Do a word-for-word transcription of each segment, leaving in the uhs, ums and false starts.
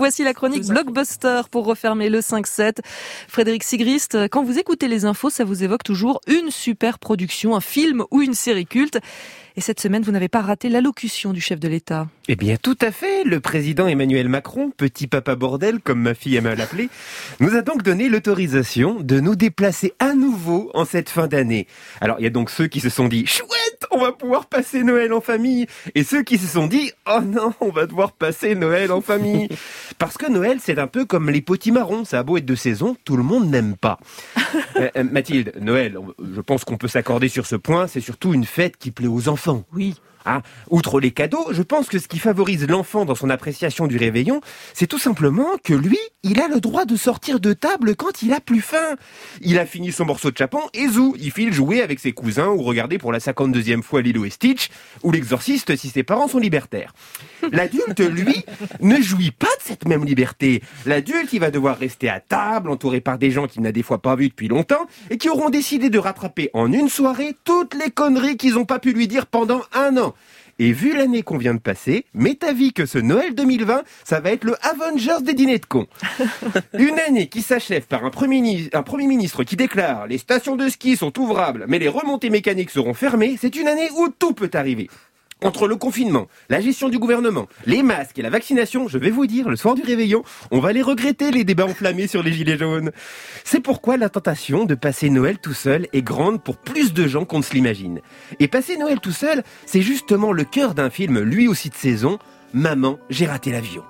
Voici la chronique Blockbuster pour refermer le cinq sept. Frédéric Sigrist, quand vous écoutez les infos, ça vous évoque toujours une super production, un film ou une série culte. Et cette semaine, vous n'avez pas raté l'allocution du chef de l'État. Eh bien, tout à fait. Le président Emmanuel Macron, petit papa bordel, comme ma fille aime à l'appeler, nous a donc donné l'autorisation de nous déplacer à nouveau en cette fin d'année. Alors, il y a donc ceux qui se sont dit « Chouette, on va pouvoir passer Noël en famille !» et ceux qui se sont dit « Oh non, on va devoir passer Noël en famille !» Parce que Noël, c'est un peu comme les potimarrons. Ça a beau être de saison, tout le monde n'aime pas. euh, euh, Mathilde, Noël, je pense qu'on peut s'accorder sur ce point, c'est surtout une fête qui plaît aux enfants. Oui. Ah, outre les cadeaux, je pense que ce qui favorise l'enfant dans son appréciation du réveillon, c'est tout simplement que lui, il a le droit de sortir de table quand il a plus faim. Il a fini son morceau de chapon et zou, il file jouer avec ses cousins ou regarder pour la cinquante-deuxième fois Lilo et Stitch ou l'exorciste si ses parents sont libertaires. L'adulte, lui, ne jouit pas de cette même liberté. L'adulte, il va devoir rester à table, entouré par des gens qu'il n'a des fois pas vus depuis longtemps et qui auront décidé de rattraper en une soirée toutes les conneries qu'ils n'ont pas pu lui dire pendant un an. Et vu l'année qu'on vient de passer, m'est avis que ce Noël deux mille vingt, ça va être le Avengers des dîners de cons. Une année qui s'achève par un premier, un premier ministre qui déclare « Les stations de ski sont ouvrables, mais les remontées mécaniques seront fermées », c'est une année où tout peut arriver. Entre le confinement, la gestion du gouvernement, les masques et la vaccination, je vais vous dire, le soir du réveillon, on va les regretter, les débats enflammés sur les gilets jaunes. C'est pourquoi la tentation de passer Noël tout seul est grande pour plus de gens qu'on ne se l'imagine. Et passer Noël tout seul, c'est justement le cœur d'un film, lui aussi de saison, Maman, j'ai raté l'avion.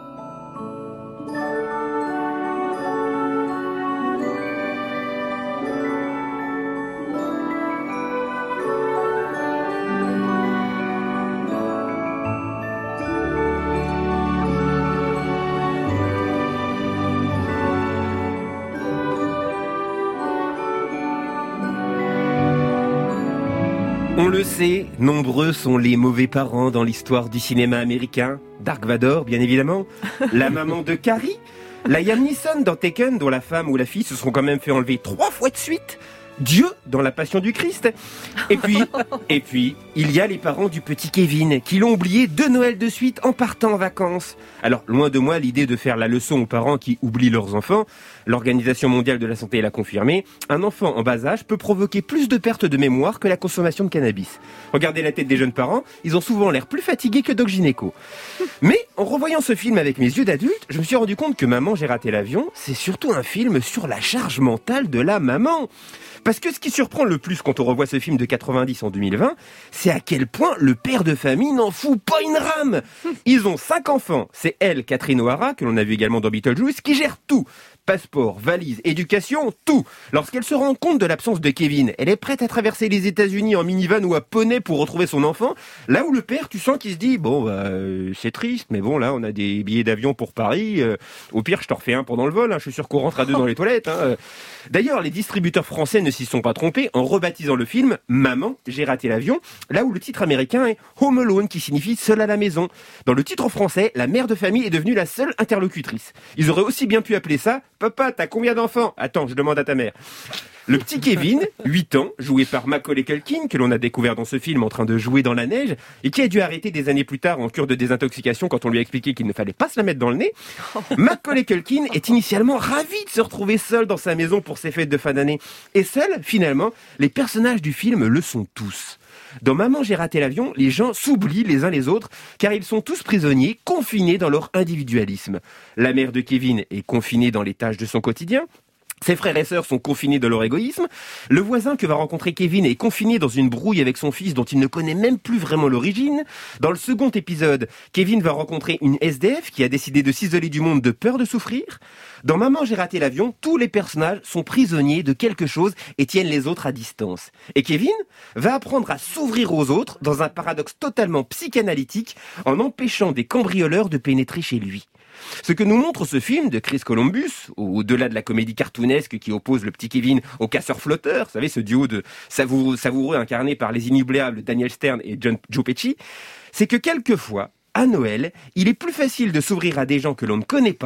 On le sait, nombreux sont les mauvais parents dans l'histoire du cinéma américain. Dark Vador, bien évidemment. La maman de Carrie. La Liam Neeson dans Taken, dont la femme ou la fille se sont quand même fait enlever trois fois de suite. Dieu dans La Passion du Christ. Et puis, et puis, il y a les parents du petit Kevin qui l'ont oublié deux Noëls de suite en partant en vacances. Alors, loin de moi l'idée de faire la leçon aux parents qui oublient leurs enfants. L'Organisation mondiale de la santé l'a confirmé. Un enfant en bas âge peut provoquer plus de pertes de mémoire que la consommation de cannabis. Regardez la tête des jeunes parents, ils ont souvent l'air plus fatigués que Doc Gynéco. Mais en revoyant ce film avec mes yeux d'adulte, je me suis rendu compte que Maman, j'ai raté l'avion, c'est surtout un film sur la charge mentale de la maman. Parce que ce qui surprend le plus quand on revoit ce film de quatre-vingt-dix en deux mille vingt, c'est à quel point le père de famille n'en fout pas une rame. Ils ont cinq enfants. C'est elle, Catherine O'Hara, que l'on a vu également dans Beetlejuice, qui gère tout. Passeport, valise, éducation, tout. Lorsqu'elle se rend compte de l'absence de Kevin, elle est prête à traverser les États-Unis en minivan ou à poney pour retrouver son enfant. Là où le père, tu sens qu'il se dit, bon, bah, euh, c'est triste, mais bon, là, on a des billets d'avion pour Paris. Euh, au pire, je t'en refais un pendant le vol. Hein, je suis sûr qu'on rentre à deux dans les toilettes. Hein. D'ailleurs, les distributeurs français ne s'y sont pas trompés en rebaptisant le film Maman, j'ai raté l'avion, là où le titre américain est Home Alone, qui signifie seul à la maison. Dans le titre français, la mère de famille est devenue la seule interlocutrice. Ils auraient aussi bien pu appeler ça Papa, t'as combien d'enfants? Attends, je demande à ta mère. Le petit Kevin, huit ans, joué par Macaulay Culkin, que l'on a découvert dans ce film en train de jouer dans la neige, et qui a dû arrêter des années plus tard en cure de désintoxication quand on lui a expliqué qu'il ne fallait pas se la mettre dans le nez. Macaulay Culkin est initialement ravi de se retrouver seul dans sa maison pour ses fêtes de fin d'année. Et seul, finalement, les personnages du film le sont tous. Dans Maman, j'ai raté l'avion, les gens s'oublient les uns les autres, car ils sont tous prisonniers, confinés dans leur individualisme. La mère de Kevin est confinée dans les tâches de son quotidien. Ses frères et sœurs sont confinés dans leur égoïsme. Le voisin que va rencontrer Kevin est confiné dans une brouille avec son fils dont il ne connaît même plus vraiment l'origine. Dans le second épisode, Kevin va rencontrer une S D F qui a décidé de s'isoler du monde de peur de souffrir. Dans Maman, j'ai raté l'avion, tous les personnages sont prisonniers de quelque chose et tiennent les autres à distance. Et Kevin va apprendre à s'ouvrir aux autres dans un paradoxe totalement psychanalytique en empêchant des cambrioleurs de pénétrer chez lui. Ce que nous montre ce film de Chris Columbus, au-delà de la comédie cartoonesque qui oppose le petit Kevin au casseur-flotteur, vous savez, ce duo de savoureux, savoureux incarné par les inoubliables Daniel Stern et John, Joe Pesci, c'est que quelquefois, à Noël, il est plus facile de s'ouvrir à des gens que l'on ne connaît pas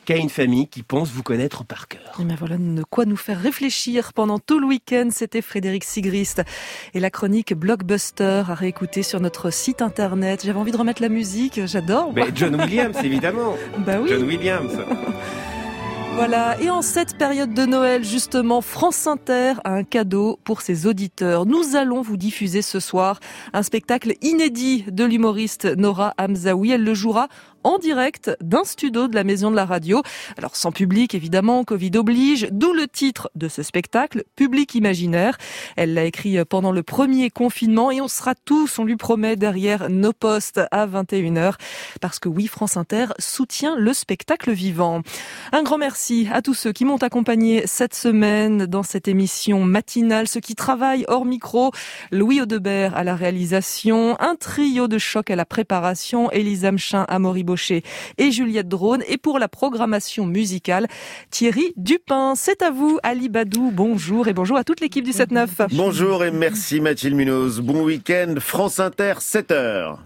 qu'à une famille qui pense vous connaître par cœur. Et bien voilà de quoi nous faire réfléchir pendant tout le week-end. C'était Frédéric Sigrist. Et la chronique Blockbuster à réécouter sur notre site internet. J'avais envie de remettre la musique, j'adore. Mais John Williams, évidemment. Bah oui. John Williams. Voilà, et en cette période de Noël, justement, France Inter a un cadeau pour ses auditeurs. Nous allons vous diffuser ce soir un spectacle inédit de l'humoriste Nora Hamzaoui. Elle le jouera en direct d'un studio de la Maison de la Radio. Alors sans public, évidemment, Covid oblige, d'où le titre de ce spectacle, Public imaginaire. Elle l'a écrit pendant le premier confinement et on sera tous, on lui promet, derrière nos postes à vingt et une heures. Parce que oui, France Inter soutient le spectacle vivant. Un grand merci à tous ceux qui m'ont accompagné cette semaine dans cette émission matinale, ceux qui travaillent hors micro, Louis Audebert à la réalisation, un trio de choc à la préparation, Élisa Mchin, Amaury Baucher et Juliette Drone, et pour la programmation musicale, Thierry Dupin. C'est à vous, Ali Badou, bonjour, et bonjour à toute l'équipe du sept neuf. Bonjour et merci Mathilde Munoz. Bon week-end, France Inter, sept heures.